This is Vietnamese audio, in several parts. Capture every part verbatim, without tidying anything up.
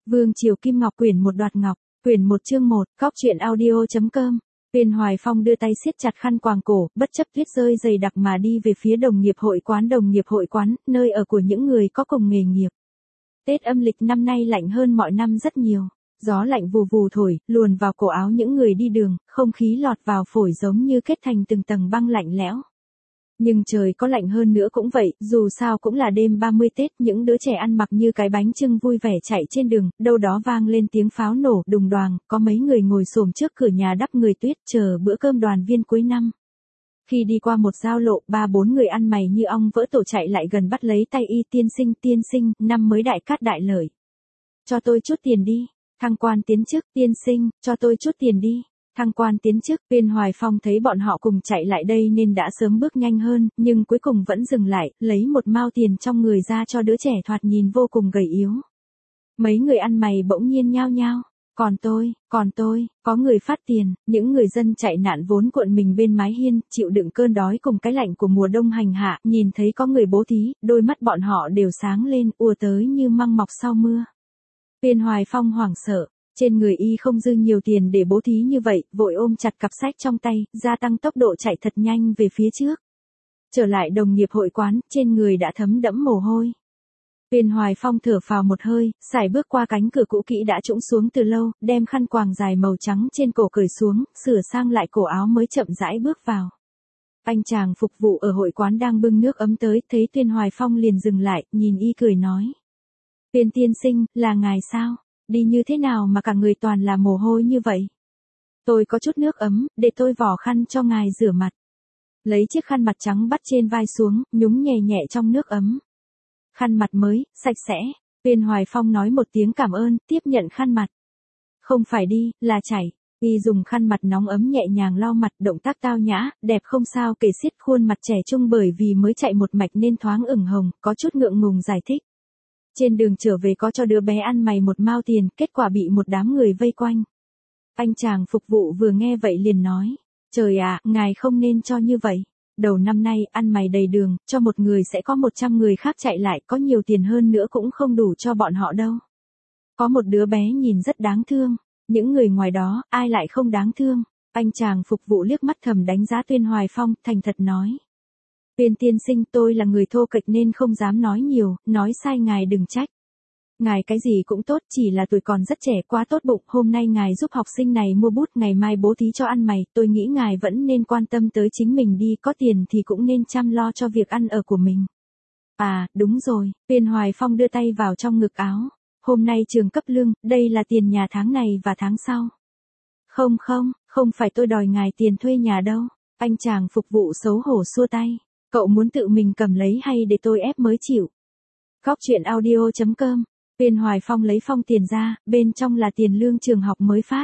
Vương Triều Kim Ngọc quyển một đoạt ngọc, quyển một chương một, góc truyện audio.com. Viên Hoài Phong đưa tay siết chặt khăn quàng cổ, bất chấp tuyết rơi dày đặc mà đi về phía đồng nghiệp hội quán. Đồng nghiệp hội quán, nơi ở của những người có cùng nghề nghiệp. Tết âm lịch năm nay lạnh hơn mọi năm rất nhiều. Gió lạnh vù vù thổi, luồn vào cổ áo những người đi đường, không khí lọt vào phổi giống như kết thành từng tầng băng lạnh lẽo. Nhưng trời có lạnh hơn nữa cũng vậy, dù sao cũng là đêm ba mươi Tết, những đứa trẻ ăn mặc như cái bánh chưng vui vẻ chạy trên đường, đâu đó vang lên tiếng pháo nổ, đùng đoàng, có mấy người ngồi xổm trước cửa nhà đắp người tuyết chờ bữa cơm đoàn viên cuối năm. Khi đi qua một giao lộ, ba bốn người ăn mày như ong vỡ tổ chạy lại gần bắt lấy tay y. Tiên sinh, tiên sinh, năm mới đại cát đại lợi. Cho tôi chút tiền đi. Thăng quan tiến chức. Tiên sinh, cho tôi chút tiền đi. Thăng quan tiến chức. Viên Hoài Phong thấy bọn họ cùng chạy lại đây nên đã sớm bước nhanh hơn, nhưng cuối cùng vẫn dừng lại, lấy một mao tiền trong người ra cho đứa trẻ thoạt nhìn vô cùng gầy yếu. Mấy người ăn mày bỗng nhiên nhao nhao. Còn tôi, còn tôi, có người phát tiền. Những người dân chạy nạn vốn cuộn mình bên mái hiên, chịu đựng cơn đói cùng cái lạnh của mùa đông hành hạ, nhìn thấy có người bố thí, đôi mắt bọn họ đều sáng lên, ùa tới như măng mọc sau mưa. Viên Hoài Phong hoảng sợ. Trên người y không dư nhiều tiền để bố thí như vậy, vội ôm chặt cặp sách trong tay, gia tăng tốc độ chạy thật nhanh về phía trước. Trở lại đồng nghiệp hội quán, trên người đã thấm đẫm mồ hôi. Viên Hoài Phong thở phào một hơi, sải bước qua cánh cửa cũ kỹ đã trũng xuống từ lâu, đem khăn quàng dài màu trắng trên cổ cởi xuống, sửa sang lại cổ áo mới chậm rãi bước vào. Anh chàng phục vụ ở hội quán đang bưng nước ấm tới, thấy Viên Hoài Phong liền dừng lại, nhìn y cười nói. Viên tiên sinh, là ngài sao? Đi như thế nào mà cả người toàn là mồ hôi như vậy? Tôi có chút nước ấm, để tôi vò khăn cho ngài rửa mặt. Lấy chiếc khăn mặt trắng bắt trên vai xuống, nhúng nhẹ nhẹ trong nước ấm. Khăn mặt mới, sạch sẽ. Viên Hoài Phong nói một tiếng cảm ơn, tiếp nhận khăn mặt. Không phải đi, là chảy. Y dùng khăn mặt nóng ấm nhẹ nhàng lau mặt, động tác tao nhã, đẹp không sao kể xiết. Khuôn mặt trẻ trung bởi vì mới chạy một mạch nên thoáng ửng hồng, có chút ngượng ngùng giải thích. Trên đường trở về có cho đứa bé ăn mày một mao tiền, kết quả bị một đám người vây quanh. Anh chàng phục vụ vừa nghe vậy liền nói. Trời ạ, ngài không nên cho như vậy. Đầu năm nay, ăn mày đầy đường, cho một người sẽ có một trăm người khác chạy lại, có nhiều tiền hơn nữa cũng không đủ cho bọn họ đâu. Có một đứa bé nhìn rất đáng thương. Những người ngoài đó, ai lại không đáng thương. Anh chàng phục vụ liếc mắt thầm đánh giá Viên Hoài Phong, thành thật nói. Viên tiên sinh, tôi là người thô kệch nên không dám nói nhiều, nói sai ngài đừng trách. Ngài cái gì cũng tốt, chỉ là tuổi còn rất trẻ, quá tốt bụng. Hôm nay ngài giúp học sinh này mua bút, ngày mai bố thí cho ăn mày, tôi nghĩ ngài vẫn nên quan tâm tới chính mình đi, có tiền thì cũng nên chăm lo cho việc ăn ở của mình. À, đúng rồi. Viên Hoài Phong đưa tay vào trong ngực áo. Hôm nay trường cấp lương, đây là tiền nhà tháng này và tháng sau. Không không, không phải tôi đòi ngài tiền thuê nhà đâu. Anh chàng phục vụ xấu hổ xua tay. Cậu muốn tự mình cầm lấy hay để tôi ép mới chịu? Góc truyện audio.com. Viên Hoài Phong lấy phong tiền ra, bên trong là tiền lương trường học mới phát.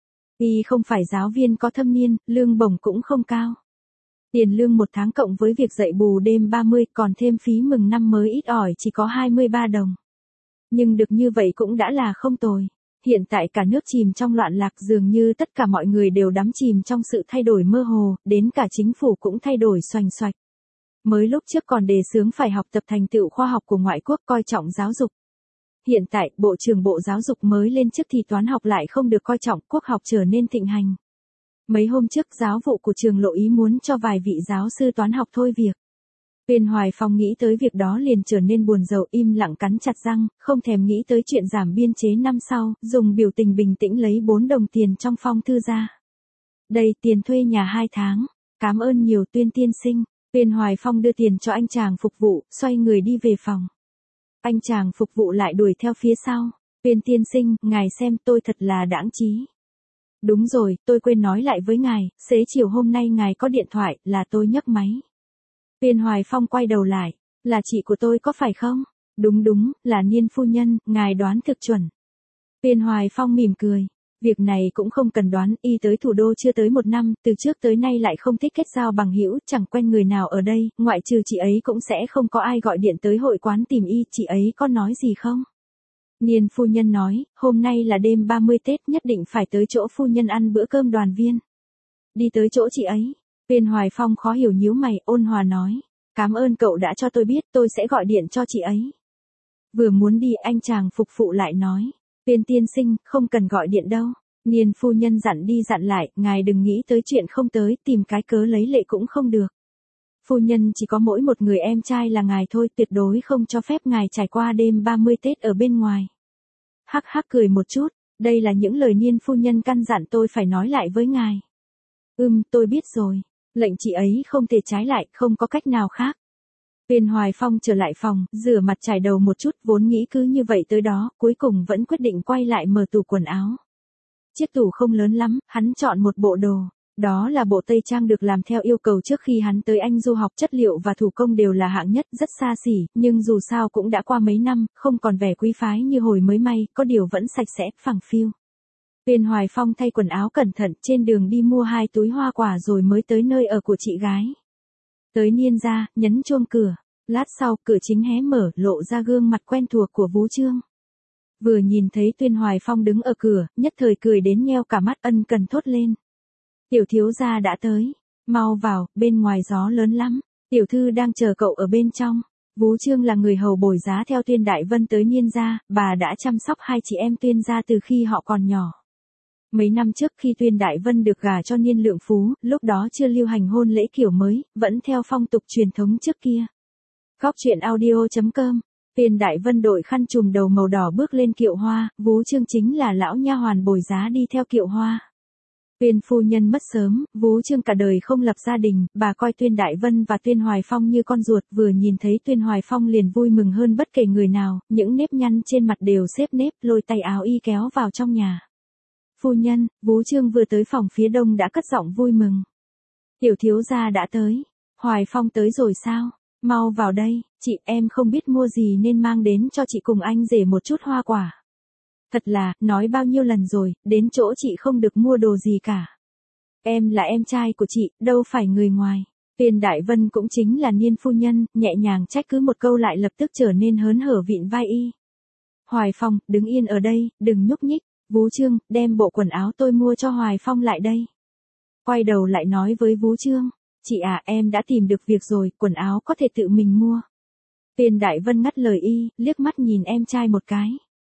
Y không phải giáo viên có thâm niên, lương bổng cũng không cao. Tiền lương một tháng cộng với việc dạy bù đêm ba mươi còn thêm phí mừng năm mới ít ỏi chỉ có hai mươi ba đồng. Nhưng được như vậy cũng đã là không tồi. Hiện tại cả nước chìm trong loạn lạc, dường như tất cả mọi người đều đắm chìm trong sự thay đổi mơ hồ, đến cả chính phủ cũng thay đổi xoành xoạch. Mới lúc trước còn đề xướng phải học tập thành tựu khoa học của ngoại quốc, coi trọng giáo dục. Hiện tại, Bộ trưởng Bộ Giáo dục mới lên chức thì toán học lại không được coi trọng, quốc học trở nên thịnh hành. Mấy hôm trước, giáo vụ của trường lộ ý muốn cho vài vị giáo sư toán học thôi việc. Viên Hoài Phong nghĩ tới việc đó liền trở nên buồn rầu, im lặng cắn chặt răng, không thèm nghĩ tới chuyện giảm biên chế năm sau, dùng biểu tình bình tĩnh lấy bốn đồng tiền trong phong thư ra. Đây, tiền thuê nhà hai tháng. Cảm ơn nhiều Tuyên tiên sinh. Viên Hoài Phong đưa tiền cho anh chàng phục vụ, xoay người đi về phòng. Anh chàng phục vụ lại đuổi theo phía sau. Viên tiên sinh, ngài xem tôi thật là đãng trí. Đúng rồi, tôi quên nói lại với ngài, xế chiều hôm nay ngài có điện thoại, là tôi nhấc máy. Viên Hoài Phong quay đầu lại, là chị của tôi có phải không? Đúng đúng, là Niên phu nhân, ngài đoán thực chuẩn. Viên Hoài Phong mỉm cười. Việc này cũng không cần đoán, y tới thủ đô chưa tới một năm, từ trước tới nay lại không thích kết giao bằng hữu, chẳng quen người nào ở đây, ngoại trừ chị ấy cũng sẽ không có ai gọi điện tới hội quán tìm y, chị ấy có nói gì không? Niên phu nhân nói, hôm nay là đêm ba mươi Tết, nhất định phải tới chỗ phu nhân ăn bữa cơm đoàn viên. Đi tới chỗ chị ấy. Viên Hoài Phong khó hiểu nhíu mày, ôn hòa nói, cảm ơn cậu đã cho tôi biết, tôi sẽ gọi điện cho chị ấy. Vừa muốn đi, anh chàng phục vụ lại nói. Viên tiên sinh, không cần gọi điện đâu. Niên phu nhân dặn đi dặn lại, ngài đừng nghĩ tới chuyện không tới, tìm cái cớ lấy lệ cũng không được. Phu nhân chỉ có mỗi một người em trai là ngài thôi, tuyệt đối không cho phép ngài trải qua đêm ba mươi Tết ở bên ngoài. Hắc hắc cười một chút, đây là những lời Niên phu nhân căn dặn tôi phải nói lại với ngài. Ừm, tôi biết rồi. Lệnh chị ấy không thể trái lại, không có cách nào khác. Viên Hoài Phong trở lại phòng, rửa mặt chải đầu một chút, vốn nghĩ cứ như vậy tới đó, cuối cùng vẫn quyết định quay lại mở tủ quần áo. Chiếc tủ không lớn lắm, hắn chọn một bộ đồ. Đó là bộ tây trang được làm theo yêu cầu trước khi hắn tới Anh du học, chất liệu và thủ công đều là hạng nhất, rất xa xỉ, nhưng dù sao cũng đã qua mấy năm, không còn vẻ quý phái như hồi mới may, có điều vẫn sạch sẽ, phẳng phiu. Viên Hoài Phong thay quần áo cẩn thận, trên đường đi mua hai túi hoa quả rồi mới tới nơi ở của chị gái. Tới Niên gia, nhấn chuông cửa. Lát sau, cửa chính hé mở, lộ ra gương mặt quen thuộc của Vú Chương. Vừa nhìn thấy Tuyên Hoài Phong đứng ở cửa, nhất thời cười đến nheo cả mắt, ân cần thốt lên. Tiểu thiếu gia đã tới. Mau vào, bên ngoài gió lớn lắm. Tiểu thư đang chờ cậu ở bên trong. Vú Chương là người hầu bồi giá theo Tuyên Đại Vân tới Niên gia, bà đã chăm sóc hai chị em Tuyên gia từ khi họ còn nhỏ. Mấy năm trước khi Tuyên Đại Vân được gả cho Niên Lượng Phú, lúc đó chưa lưu hành hôn lễ kiểu mới, vẫn theo phong tục truyền thống trước kia. Góc truyện audio chấm com. Tuyên Đại Vân đội khăn trùm đầu màu đỏ bước lên kiệu hoa, Vú Chương chính là lão nha hoàn bồi giá đi theo kiệu hoa. Tuyên phu nhân mất sớm, Vú Chương cả đời không lập gia đình, bà coi Tuyên Đại Vân và Tuyên Hoài Phong như con ruột, vừa nhìn thấy Tuyên Hoài Phong liền vui mừng hơn bất kể người nào, những nếp nhăn trên mặt đều xếp nếp, lôi tay áo y kéo vào trong nhà. Phu nhân, Vú Chương vừa tới phòng phía đông đã cất giọng vui mừng. Tiểu thiếu gia đã tới. Hoài Phong tới rồi sao? Mau vào đây, chị em không biết mua gì nên mang đến cho chị cùng anh rể một chút hoa quả. Thật là, nói bao nhiêu lần rồi, đến chỗ chị không được mua đồ gì cả. Em là em trai của chị, đâu phải người ngoài. Tuyên Đại Vân cũng chính là Niên phu nhân, nhẹ nhàng trách cứ một câu lại lập tức trở nên hớn hở vịn vai y. Hoài Phong, đứng yên ở đây, đừng nhúc nhích. Vú Chương, đem bộ quần áo tôi mua cho Hoài Phong lại đây. Quay đầu lại nói với Vú Chương. Chị à, em đã tìm được việc rồi, quần áo có thể tự mình mua. Tuyên Đại Vân ngắt lời y, liếc mắt nhìn em trai một cái.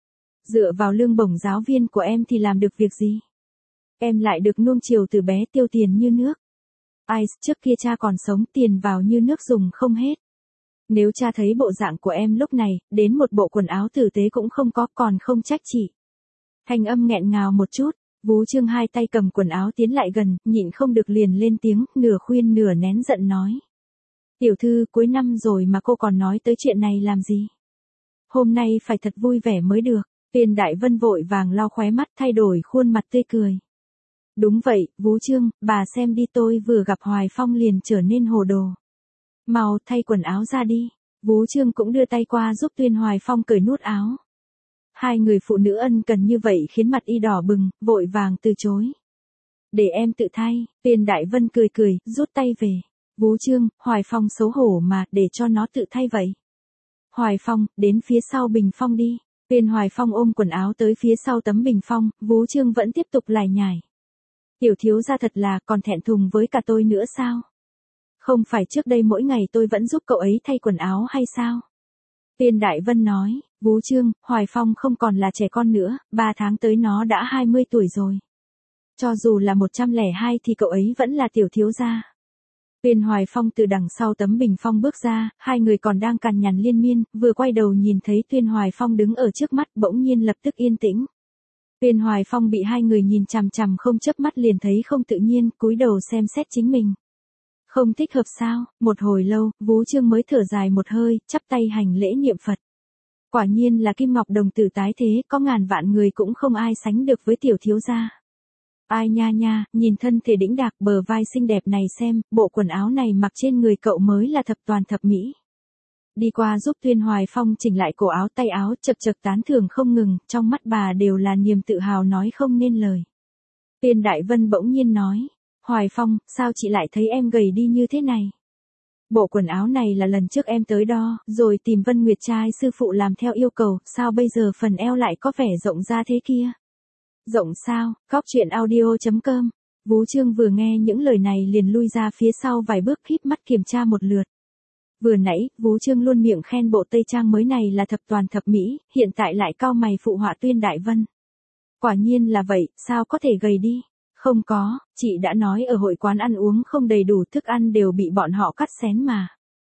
Dựa vào lương bổng giáo viên của em thì làm được việc gì? Em lại được nuông chiều từ bé, tiêu tiền như nước. Ai, trước kia cha còn sống, tiền vào như nước dùng không hết. Nếu cha thấy bộ dạng của em lúc này, đến một bộ quần áo tử tế cũng không có, còn không trách chị. Thanh âm nghẹn ngào một chút, Vú Chương hai tay cầm quần áo tiến lại gần, nhịn không được liền lên tiếng, nửa khuyên nửa nén giận nói. Tiểu thư, cuối năm rồi mà cô còn nói tới chuyện này làm gì? Hôm nay phải thật vui vẻ mới được. Tuyên Đại Vân vội vàng lau khóe mắt, thay đổi khuôn mặt tươi cười. Đúng vậy, Vú Chương, bà xem đi, tôi vừa gặp Hoài Phong liền trở nên hồ đồ. Mau thay quần áo ra đi. Vú Chương cũng đưa tay qua giúp Tuyên Hoài Phong cởi nút áo. Hai người phụ nữ ân cần như vậy khiến mặt y đỏ bừng, vội vàng từ chối. Để em tự thay. Tuyên Đại Vân cười cười, rút tay về. Vú Chương, Hoài Phong xấu hổ mà, để cho nó tự thay vậy. Hoài Phong, đến phía sau bình phong đi. Tuyên Hoài Phong ôm quần áo tới phía sau tấm bình phong, Vú Chương vẫn tiếp tục lải nhải. Tiểu thiếu gia thật là, còn thẹn thùng với cả tôi nữa sao? Không phải trước đây mỗi ngày tôi vẫn giúp cậu ấy thay quần áo hay sao? Tuyên Đại Vân nói, Vú Chương, Hoài Phong không còn là trẻ con nữa, ba tháng tới nó đã hai mươi tuổi rồi. Cho dù là một trăm lẻ hai thì cậu ấy vẫn là tiểu thiếu gia. Tuyên Hoài Phong từ đằng sau tấm bình phong bước ra, hai người còn đang cằn nhằn liên miên, vừa quay đầu nhìn thấy Tuyên Hoài Phong đứng ở trước mắt, bỗng nhiên lập tức yên tĩnh. Tuyên Hoài Phong bị hai người nhìn chằm chằm không chớp mắt liền thấy không tự nhiên, cúi đầu xem xét chính mình. Không thích hợp sao? Một hồi lâu, Vú Chương mới thở dài một hơi, chắp tay hành lễ niệm Phật. Quả nhiên là kim ngọc đồng tử tái thế, có ngàn vạn người cũng không ai sánh được với tiểu thiếu gia. Ai nha nha, nhìn thân thể đĩnh đạc bờ vai xinh đẹp này xem, bộ quần áo này mặc trên người cậu mới là thập toàn thập mỹ. Đi qua giúp Tuyên Hoài Phong chỉnh lại cổ áo tay áo, chật chật tán thưởng không ngừng, trong mắt bà đều là niềm tự hào nói không nên lời. Tuyên Đại Vân bỗng nhiên nói, Hoài Phong, sao chị lại thấy em gầy đi như thế này? Bộ quần áo này là lần trước em tới đo, rồi tìm Vân Nguyệt trai sư phụ làm theo yêu cầu, sao bây giờ phần eo lại có vẻ rộng ra thế kia? Rộng sao? Góc truyện audio chấm com. Vú Chương vừa nghe những lời này liền lui ra phía sau vài bước, híp mắt kiểm tra một lượt. Vừa nãy, Vú Trương luôn miệng khen bộ tây trang mới này là thập toàn thập mỹ, hiện tại lại cau mày phụ họa Tuyên Đại Vân. Quả nhiên là vậy, sao có thể gầy đi? Không có, chị đã nói ở hội quán ăn uống không đầy đủ, thức ăn đều bị bọn họ cắt xén mà.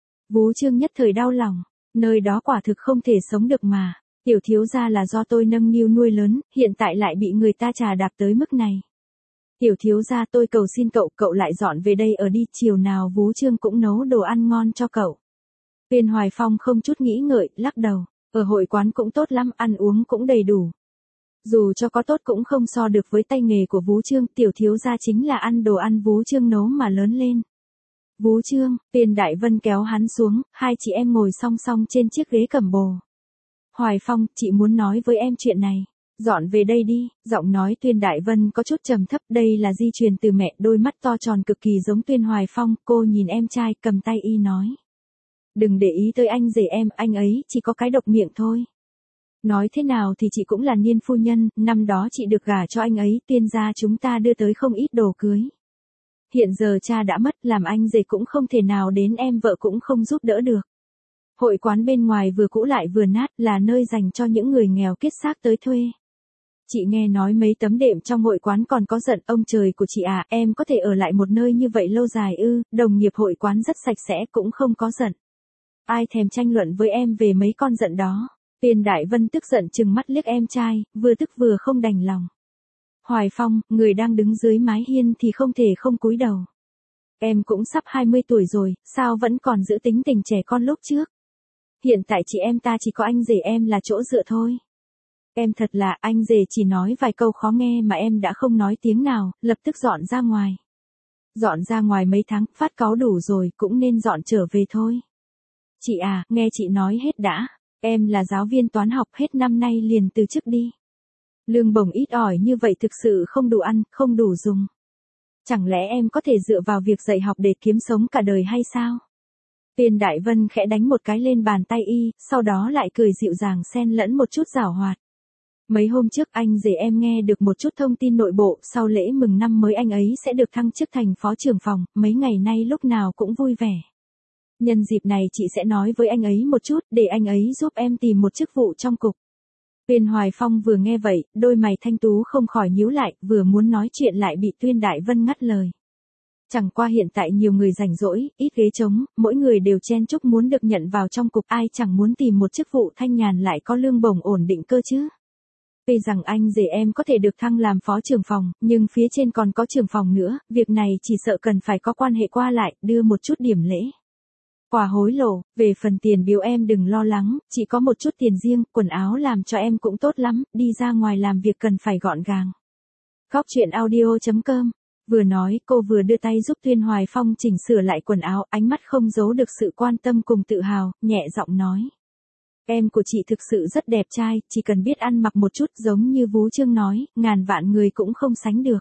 Vú Trương nhất thời đau lòng, nơi đó quả thực không thể sống được mà. Tiểu thiếu gia là do tôi nâng niu nuôi lớn, hiện tại lại bị người ta trà đạp tới mức này. Tiểu thiếu gia, tôi cầu xin cậu, cậu lại dọn về đây ở đi, chiều nào Vú Trương cũng nấu đồ ăn ngon cho cậu. Viên Hoài Phong không chút nghĩ ngợi, lắc đầu, ở hội quán cũng tốt lắm, ăn uống cũng đầy đủ. Dù cho có tốt cũng không so được với tay nghề của Vú Trương, tiểu thiếu gia chính là ăn đồ ăn Vú Trương nấu mà lớn lên. Vú Trương, Viên Đại Vân kéo hắn xuống, hai chị em ngồi song song trên chiếc ghế cầm bồ. Hoài Phong, chị muốn nói với em chuyện này. Dọn về đây đi, giọng nói Tuyên Đại Vân có chút trầm thấp, đây là di truyền từ mẹ, đôi mắt to tròn cực kỳ giống Tuyên Hoài Phong, cô nhìn em trai, cầm tay y nói. Đừng để ý tới anh rể em, anh ấy chỉ có cái độc miệng thôi. Nói thế nào thì chị cũng là Niên phu nhân, năm đó chị được gả cho anh ấy, Tiên gia chúng ta đưa tới không ít đồ cưới. Hiện giờ cha đã mất, làm anh rể cũng không thể nào đến, em vợ cũng không giúp đỡ được. Hội quán bên ngoài vừa cũ lại vừa nát, là nơi dành cho những người nghèo kiết xác tới thuê. Chị nghe nói mấy tấm đệm trong hội quán còn có giận, ông trời của chị à, em có thể ở lại một nơi như vậy lâu dài ư? Đồng nghiệp hội quán rất sạch sẽ cũng không có giận. Ai thèm tranh luận với em về mấy con giận đó. Tiền Đại Vân tức giận trừng mắt liếc em trai, vừa tức vừa không đành lòng. Hoài Phong, người đang đứng dưới mái hiên thì không thể không cúi đầu. Em cũng sắp hai mươi tuổi rồi, sao vẫn còn giữ tính tình trẻ con lúc trước? Hiện tại chị em ta chỉ có anh rể em là chỗ dựa thôi. Em thật là, anh rể chỉ nói vài câu khó nghe mà em đã không nói tiếng nào, lập tức dọn ra ngoài. Dọn ra ngoài mấy tháng, phát cáu đủ rồi, cũng nên dọn trở về thôi. Chị à, nghe chị nói hết đã. Em là giáo viên toán học, hết năm nay liền từ chức đi. Lương bổng ít ỏi như vậy thực sự không đủ ăn, không đủ dùng. Chẳng lẽ em có thể dựa vào việc dạy học để kiếm sống cả đời hay sao? Tiền Đại Vân khẽ đánh một cái lên bàn tay y, sau đó lại cười dịu dàng xen lẫn một chút giảo hoạt. Mấy hôm trước anh rể em nghe được một chút thông tin nội bộ, sau lễ mừng năm mới anh ấy sẽ được thăng chức thành phó trưởng phòng, mấy ngày nay lúc nào cũng vui vẻ. Nhân dịp này chị sẽ nói với anh ấy một chút, để anh ấy giúp em tìm một chức vụ trong cục. Viên Hoài Phong vừa nghe vậy, đôi mày thanh tú không khỏi nhíu lại, vừa muốn nói chuyện lại bị Tuyên Đại Vân ngắt lời. Chẳng qua hiện tại nhiều người rảnh rỗi, ít ghế trống, mỗi người đều chen chúc muốn được nhận vào trong cục, ai chẳng muốn tìm một chức vụ thanh nhàn lại có lương bổng ổn định cơ chứ. Tuy rằng anh rể em có thể được thăng làm phó trưởng phòng, nhưng phía trên còn có trưởng phòng nữa, việc này chỉ sợ cần phải có quan hệ qua lại, đưa một chút điểm lễ. Quà hối lộ, về phần tiền biếu em đừng lo lắng, chỉ có một chút tiền riêng, quần áo làm cho em cũng tốt lắm, đi ra ngoài làm việc cần phải gọn gàng. Góc chuyện audio chấm com. Vừa nói, cô vừa đưa tay giúp Tuyên Hoài Phong chỉnh sửa lại quần áo, ánh mắt không giấu được sự quan tâm cùng tự hào, nhẹ giọng nói. Em của chị thực sự rất đẹp trai, chỉ cần biết ăn mặc một chút giống như Vú Trương nói, ngàn vạn người cũng không sánh được.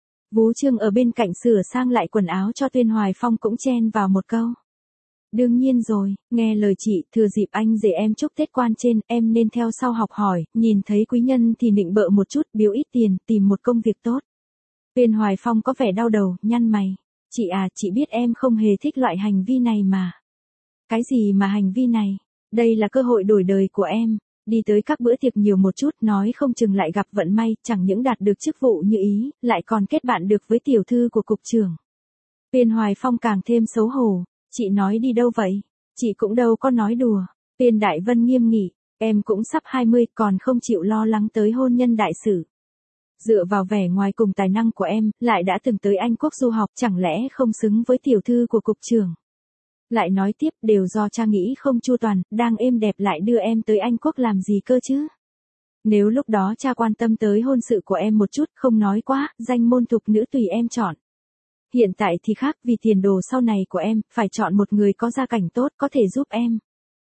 Vú Trương ở bên cạnh sửa sang lại quần áo cho Tuyên Hoài Phong cũng chen vào một câu. Đương nhiên rồi, nghe lời chị, thừa dịp anh rể em chúc Tết quan trên, em nên theo sau học hỏi, nhìn thấy quý nhân thì nịnh bợ một chút, biếu ít tiền, tìm một công việc tốt. Tuyên Hoài Phong có vẻ đau đầu, nhăn mày. Chị à, chị biết em không hề thích loại hành vi này mà. Cái gì mà hành vi này? Đây là cơ hội đổi đời của em. Đi tới các bữa tiệc nhiều một chút, nói không chừng lại gặp vận may, chẳng những đạt được chức vụ như ý, lại còn kết bạn được với tiểu thư của cục trưởng. Tuyên Hoài Phong càng thêm xấu hổ. Chị nói đi đâu vậy? Chị cũng đâu có nói đùa. Tuyên Đại Vân nghiêm nghị, em cũng sắp hai mươi, còn không chịu lo lắng tới hôn nhân đại sự. Dựa vào vẻ ngoài cùng tài năng của em, lại đã từng tới Anh Quốc du học, chẳng lẽ không xứng với tiểu thư của cục trưởng. Lại nói tiếp, đều do cha nghĩ không chu toàn, đang êm đẹp lại đưa em tới Anh Quốc làm gì cơ chứ? Nếu lúc đó cha quan tâm tới hôn sự của em một chút, không nói quá, danh môn thục nữ tùy em chọn. Hiện tại thì khác, vì tiền đồ sau này của em, phải chọn một người có gia cảnh tốt, có thể giúp em.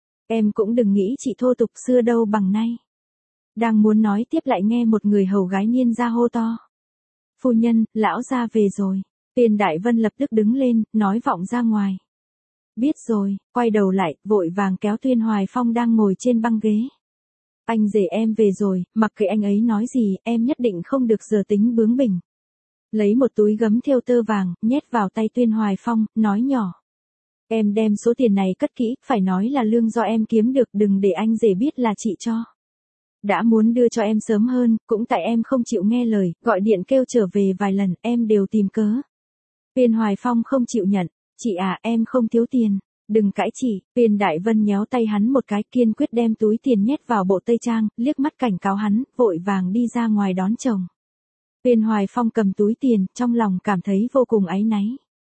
Em cũng đừng nghĩ chị thô tục xưa đâu bằng nay. Đang muốn nói tiếp lại nghe một người hầu gái Niên ra hô to. Phu nhân, lão gia về rồi. Tiền Đại Vân lập tức đứng lên, nói vọng ra ngoài. Biết rồi, quay đầu lại, vội vàng kéo Tuyên Hoài Phong đang ngồi trên băng ghế. Anh rể em về rồi, mặc kệ anh ấy nói gì, em nhất định không được giờ tính bướng bỉnh. Lấy một túi gấm thêu tơ vàng, nhét vào tay Tuyên Hoài Phong, nói nhỏ. Em đem số tiền này cất kỹ, phải nói là lương do em kiếm được, đừng để anh rể biết là chị cho. Đã muốn đưa cho em sớm hơn, cũng tại em không chịu nghe lời, gọi điện kêu trở về vài lần, em đều tìm cớ. Viên Hoài Phong không chịu nhận, chị à, em không thiếu tiền. Đừng cãi chị. Viên Đại Vân nhéo tay hắn một cái, kiên quyết đem túi tiền nhét vào bộ tây trang, liếc mắt cảnh cáo hắn, vội vàng đi ra ngoài đón chồng. Viên Hoài Phong cầm túi tiền, trong lòng cảm thấy vô cùng áy náy.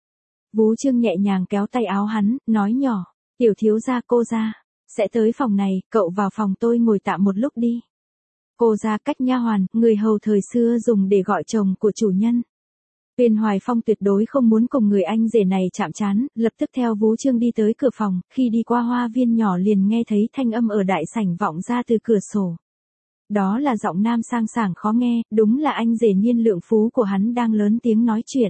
Vú Trương nhẹ nhàng kéo tay áo hắn, nói nhỏ, tiểu thiếu gia cô gia, sẽ tới phòng này, cậu vào phòng tôi ngồi tạm một lúc đi. Cô gia cách nha hoàn, người hầu thời xưa dùng để gọi chồng của chủ nhân. Viên Hoài Phong tuyệt đối không muốn cùng người anh rể này chạm trán, lập tức theo Vú Trương đi tới cửa phòng, khi đi qua hoa viên nhỏ liền nghe thấy thanh âm ở đại sảnh vọng ra từ cửa sổ. Đó là giọng nam sang sảng khó nghe, đúng là anh rể Niên Lượng Phú của hắn đang lớn tiếng nói chuyện.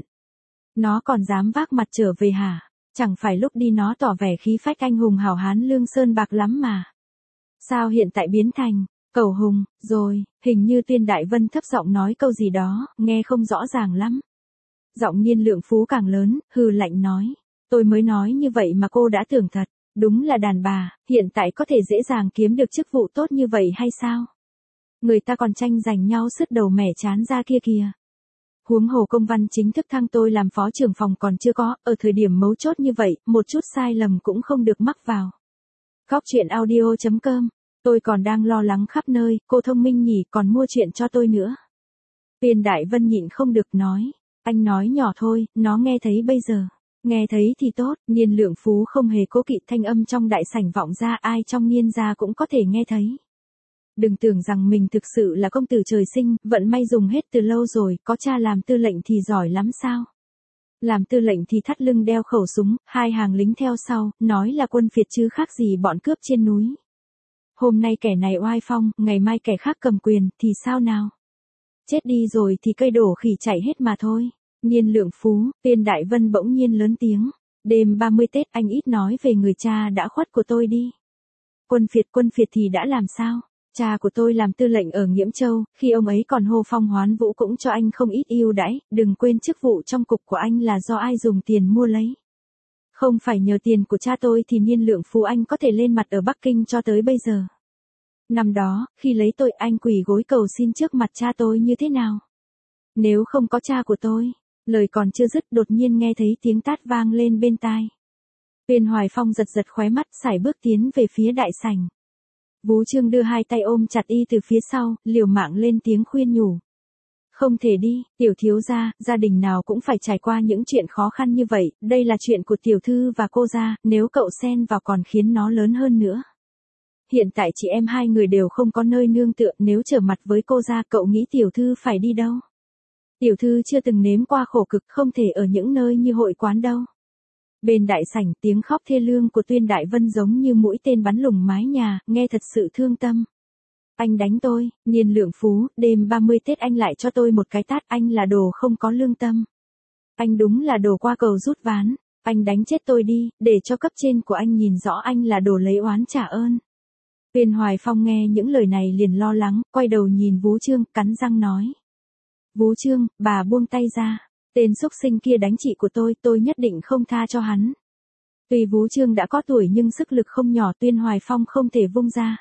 Nó còn dám vác mặt trở về hả? Chẳng phải lúc đi nó tỏ vẻ khí phách anh hùng hảo hán lương sơn bạc lắm mà. Sao hiện tại biến thành cầu hùng, rồi, hình như Tuyên Đại Vân thấp giọng nói câu gì đó, nghe không rõ ràng lắm. Giọng Niên Lượng Phú càng lớn, hừ lạnh nói, tôi mới nói như vậy mà cô đã tưởng thật, đúng là đàn bà, hiện tại có thể dễ dàng kiếm được chức vụ tốt như vậy hay sao? Người ta còn tranh giành nhau sứt đầu mẻ chán ra kia kìa. Huống hồ công văn chính thức thăng tôi làm phó trưởng phòng còn chưa có, ở thời điểm mấu chốt như vậy, một chút sai lầm cũng không được mắc vào. Góc truyện audio chấm com, tôi còn đang lo lắng khắp nơi, cô thông minh nhỉ, còn mua chuyện cho tôi nữa. Viên Đại Vân nhịn không được nói, anh nói nhỏ thôi, nó nghe thấy bây giờ. Nghe thấy thì tốt, Niên Lượng Phú không hề cố kỵ, thanh âm trong đại sảnh vọng ra, ai trong Niên gia cũng có thể nghe thấy. Đừng tưởng rằng mình thực sự là công tử trời sinh, vận may dùng hết từ lâu rồi, có cha làm tư lệnh thì giỏi lắm sao? Làm tư lệnh thì thắt lưng đeo khẩu súng, hai hàng lính theo sau, nói là quân phiệt chứ khác gì bọn cướp trên núi. Hôm nay kẻ này oai phong, ngày mai kẻ khác cầm quyền, thì sao nào? Chết đi rồi thì cây đổ khỉ chạy hết mà thôi. Niên Lượng Phú, Viên Đại Vân bỗng nhiên lớn tiếng. Đêm ba mươi Tết anh ít nói về người cha đã khuất của tôi đi. Quân phiệt quân phiệt thì đã làm sao? Cha của tôi làm tư lệnh ở Nghiễm Châu, khi ông ấy còn hô phong hoán vũ cũng cho anh không ít ưu đãi, đừng quên chức vụ trong cục của anh là do ai dùng tiền mua lấy. Không phải nhờ tiền của cha tôi thì Niên Lượng Phú anh có thể lên mặt ở Bắc Kinh cho tới bây giờ. Năm đó, khi lấy tôi anh quỳ gối cầu xin trước mặt cha tôi như thế nào? Nếu không có cha của tôi, lời còn chưa dứt đột nhiên nghe thấy tiếng tát vang lên bên tai. Viên Hoài Phong giật giật khóe mắt sải bước tiến về phía đại sảnh. Vú Trương đưa hai tay ôm chặt y từ phía sau, liều mạng lên tiếng khuyên nhủ. Không thể đi, tiểu thiếu gia, gia đình nào cũng phải trải qua những chuyện khó khăn như vậy, đây là chuyện của tiểu thư và cô gia, nếu cậu xen vào còn khiến nó lớn hơn nữa. Hiện tại chị em hai người đều không có nơi nương tựa, nếu trở mặt với cô gia cậu nghĩ tiểu thư phải đi đâu? Tiểu thư chưa từng nếm qua khổ cực, không thể ở những nơi như hội quán đâu. Bên đại sảnh tiếng khóc thê lương của Tuyên Đại Vân giống như mũi tên bắn lủng mái nhà, nghe thật sự thương tâm. Anh đánh tôi, Niên Lượng Phú, đêm ba mươi Tết anh lại cho tôi một cái tát, anh là đồ không có lương tâm. Anh đúng là đồ qua cầu rút ván, anh đánh chết tôi đi, để cho cấp trên của anh nhìn rõ anh là đồ lấy oán trả ơn. Viên Hoài Phong nghe những lời này liền lo lắng, quay đầu nhìn Vú Trương, cắn răng nói. Vú Trương, bà buông tay ra. Tên xúc sinh kia đánh chị của tôi, tôi nhất định không tha cho hắn. Tuy Vú Trương đã có tuổi nhưng sức lực không nhỏ, Tuyên Hoài Phong không thể vung ra.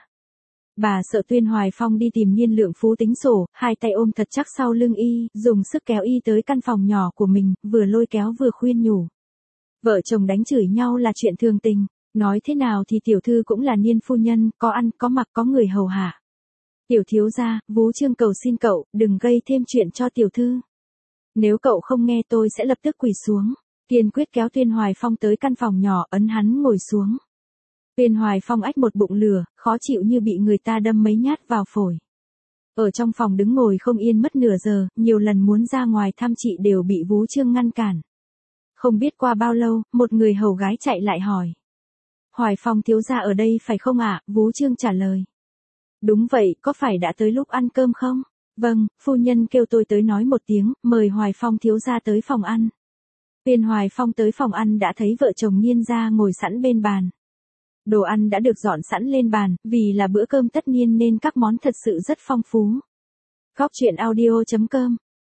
Bà sợ Tuyên Hoài Phong đi tìm Niên Lượng Phú tính sổ, hai tay ôm thật chắc sau lưng y, dùng sức kéo y tới căn phòng nhỏ của mình, vừa lôi kéo vừa khuyên nhủ. Vợ chồng đánh chửi nhau là chuyện thường tình, nói thế nào thì tiểu thư cũng là Niên phu nhân, có ăn, có mặc, có người hầu hạ. Tiểu thiếu gia, Vú Trương cầu xin cậu, đừng gây thêm chuyện cho tiểu thư. Nếu cậu không nghe tôi sẽ lập tức quỳ xuống. Kiên quyết kéo Tuyên Hoài Phong tới căn phòng nhỏ, ấn hắn ngồi xuống. Tuyên Hoài Phong ách một bụng lửa, khó chịu như bị người ta đâm mấy nhát vào phổi. Ở trong phòng đứng ngồi không yên mất nửa giờ, nhiều lần muốn ra ngoài thăm chị đều bị Vú Trương ngăn cản. Không biết qua bao lâu, một người hầu gái chạy lại hỏi. Hoài Phong thiếu gia ở đây phải không ạ? Vú Trương trả lời. Đúng vậy, có phải đã tới lúc ăn cơm không? Vâng, phu nhân kêu tôi tới nói một tiếng, mời Hoài Phong thiếu gia tới phòng ăn. Viên Hoài Phong tới phòng ăn đã thấy vợ chồng Niên gia ngồi sẵn bên bàn. Đồ ăn đã được dọn sẵn lên bàn, vì là bữa cơm tất niên nên các món thật sự rất phong phú. Góc truyện audio chấm com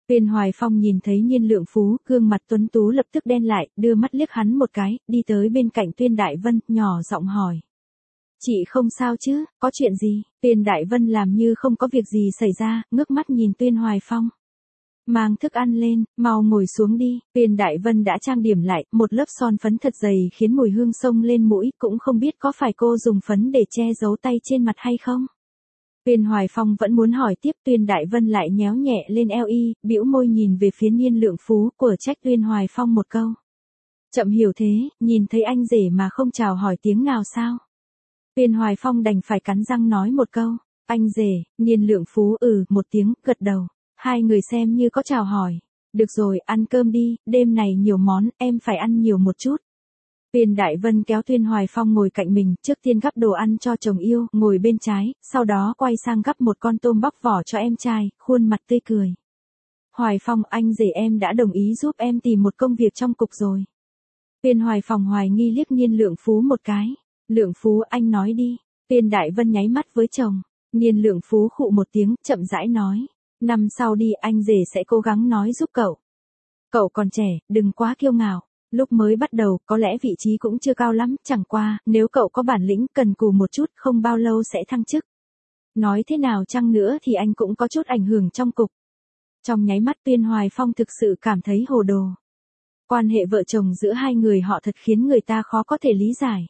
Tuyên Hoài Phong nhìn thấy Nhiên Lượng Phú, gương mặt tuấn tú lập tức đen lại, đưa mắt liếc hắn một cái, đi tới bên cạnh Tuyên Đại Vân, nhỏ giọng hỏi. Chị không sao chứ, có chuyện gì? Tuyên Đại Vân làm như không có việc gì xảy ra, ngước mắt nhìn Tuyên Hoài Phong. Mang thức ăn lên, mau ngồi xuống đi. Tuyên Đại Vân đã trang điểm lại, một lớp son phấn thật dày khiến mùi hương xông lên mũi, cũng không biết có phải cô dùng phấn để che giấu tay trên mặt hay không. Tuyên Hoài Phong vẫn muốn hỏi tiếp, Tuyên Đại Vân lại nhéo nhẹ lên eo y, bĩu môi nhìn về phía Nhiên Lượng Phú, của trách Tuyên Hoài Phong một câu. Chậm hiểu thế, nhìn thấy anh rể mà không chào hỏi tiếng nào sao? Tuyên Hoài Phong đành phải cắn răng nói một câu, anh rể. Nhiên Lượng Phú ừ một tiếng, gật đầu. Hai người xem như có chào hỏi. Được rồi, ăn cơm đi, đêm này nhiều món, em phải ăn nhiều một chút. Tuyên Đại Vân kéo Tuyên Hoài Phong ngồi cạnh mình, trước tiên gắp đồ ăn cho chồng yêu, ngồi bên trái, sau đó quay sang gắp một con tôm bóc vỏ cho em trai, khuôn mặt tươi cười. Hoài Phong, anh rể em đã đồng ý giúp em tìm một công việc trong cục rồi. Tuyên Hoài Phong hoài nghi liếc Nhiên Lượng Phú một cái. Lượng Phú, anh nói đi. Tuyên Đại Vân nháy mắt với chồng. Nhiên Lượng Phú khụ một tiếng, chậm rãi nói. Năm sau đi, anh rể sẽ cố gắng nói giúp cậu. Cậu còn trẻ, đừng quá kiêu ngạo. Lúc mới bắt đầu, có lẽ vị trí cũng chưa cao lắm, chẳng qua, nếu cậu có bản lĩnh cần cù một chút, không bao lâu sẽ thăng chức. Nói thế nào chăng nữa thì anh cũng có chút ảnh hưởng trong cục. Trong nháy mắt Tuyên Hoài Phong thực sự cảm thấy hồ đồ. Quan hệ vợ chồng giữa hai người họ thật khiến người ta khó có thể lý giải.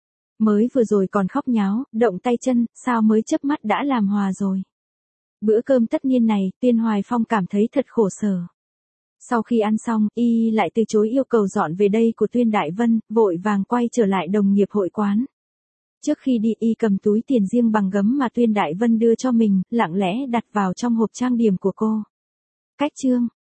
Mới vừa rồi còn khóc nháo, động tay chân, sao mới chớp mắt đã làm hòa rồi. Bữa cơm tất niên này, Tuyên Hoài Phong cảm thấy thật khổ sở. Sau khi ăn xong, y lại từ chối yêu cầu dọn về đây của Tuyên Đại Vân, vội vàng quay trở lại đồng nghiệp hội quán. Trước khi đi y cầm túi tiền riêng bằng gấm mà Tuyên Đại Vân đưa cho mình, lặng lẽ đặt vào trong hộp trang điểm của cô. Cách chương